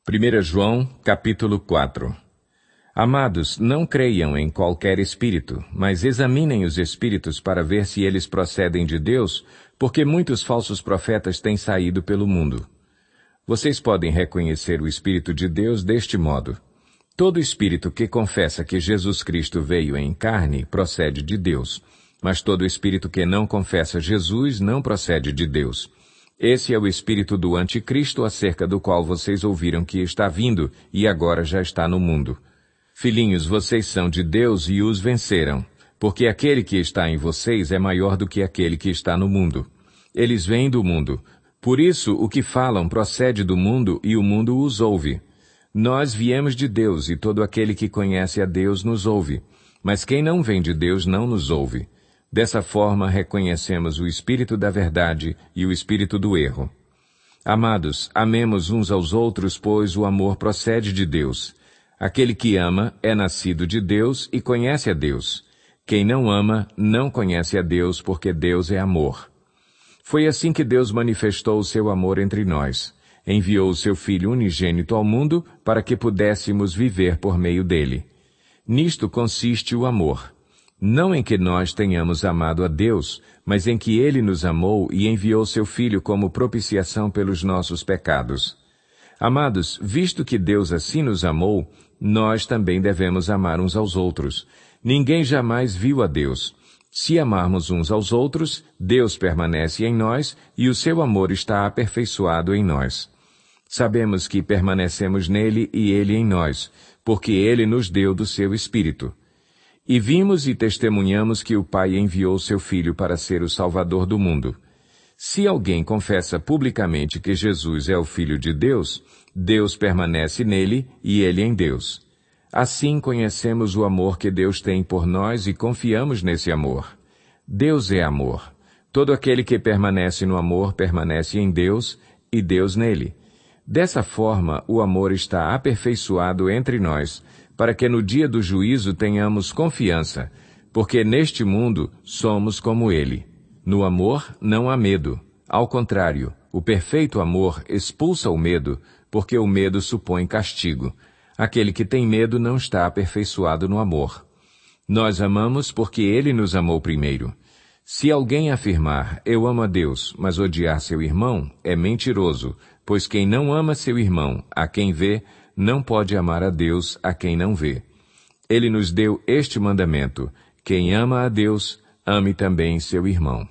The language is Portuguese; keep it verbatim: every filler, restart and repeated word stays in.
primeiro João, capítulo quatro. Amados, não creiam em qualquer espírito, mas examinem os espíritos para ver se eles procedem de Deus, porque muitos falsos profetas têm saído pelo mundo. Vocês podem reconhecer o Espírito de Deus deste modo. Todo espírito que confessa que Jesus Cristo veio em carne procede de Deus, mas todo espírito que não confessa Jesus não procede de Deus. Esse é o espírito do anticristo, acerca do qual vocês ouviram que está vindo e agora já está no mundo. Filhinhos, vocês são de Deus e os venceram, porque aquele que está em vocês é maior do que aquele que está no mundo. Eles vêm do mundo. Por isso, o que falam procede do mundo e o mundo os ouve. Nós viemos de Deus e todo aquele que conhece a Deus nos ouve. Mas quem não vem de Deus não nos ouve. Dessa forma, reconhecemos o espírito da verdade e o espírito do erro. Amados, amemos uns aos outros, pois o amor procede de Deus. Aquele que ama é nascido de Deus e conhece a Deus. Quem não ama não conhece a Deus, porque Deus é amor. Foi assim que Deus manifestou o seu amor entre nós. Enviou o seu Filho unigênito ao mundo para que pudéssemos viver por meio dele. Nisto consiste o amor. Não em que nós tenhamos amado a Deus, mas em que Ele nos amou e enviou seu Filho como propiciação pelos nossos pecados. Amados, visto que Deus assim nos amou, nós também devemos amar uns aos outros. Ninguém jamais viu a Deus. Se amarmos uns aos outros, Deus permanece em nós e o seu amor está aperfeiçoado em nós. Sabemos que permanecemos nele e ele em nós, porque ele nos deu do seu Espírito. E vimos e testemunhamos que o Pai enviou seu Filho para ser o Salvador do mundo. Se alguém confessa publicamente que Jesus é o Filho de Deus, Deus permanece nele e ele em Deus. Assim conhecemos o amor que Deus tem por nós e confiamos nesse amor. Deus é amor. Todo aquele que permanece no amor permanece em Deus e Deus nele. Dessa forma, o amor está aperfeiçoado entre nós, para que no dia do juízo tenhamos confiança, porque neste mundo somos como ele. No amor não há medo. Ao contrário, o perfeito amor expulsa o medo, porque o medo supõe castigo. Aquele que tem medo não está aperfeiçoado no amor. Nós amamos porque ele nos amou primeiro. Se alguém afirmar, eu amo a Deus, mas odiar seu irmão, é mentiroso, pois quem não ama seu irmão, a quem vê, não pode amar a Deus, a quem não vê. Ele nos deu este mandamento: quem ama a Deus, ame também seu irmão.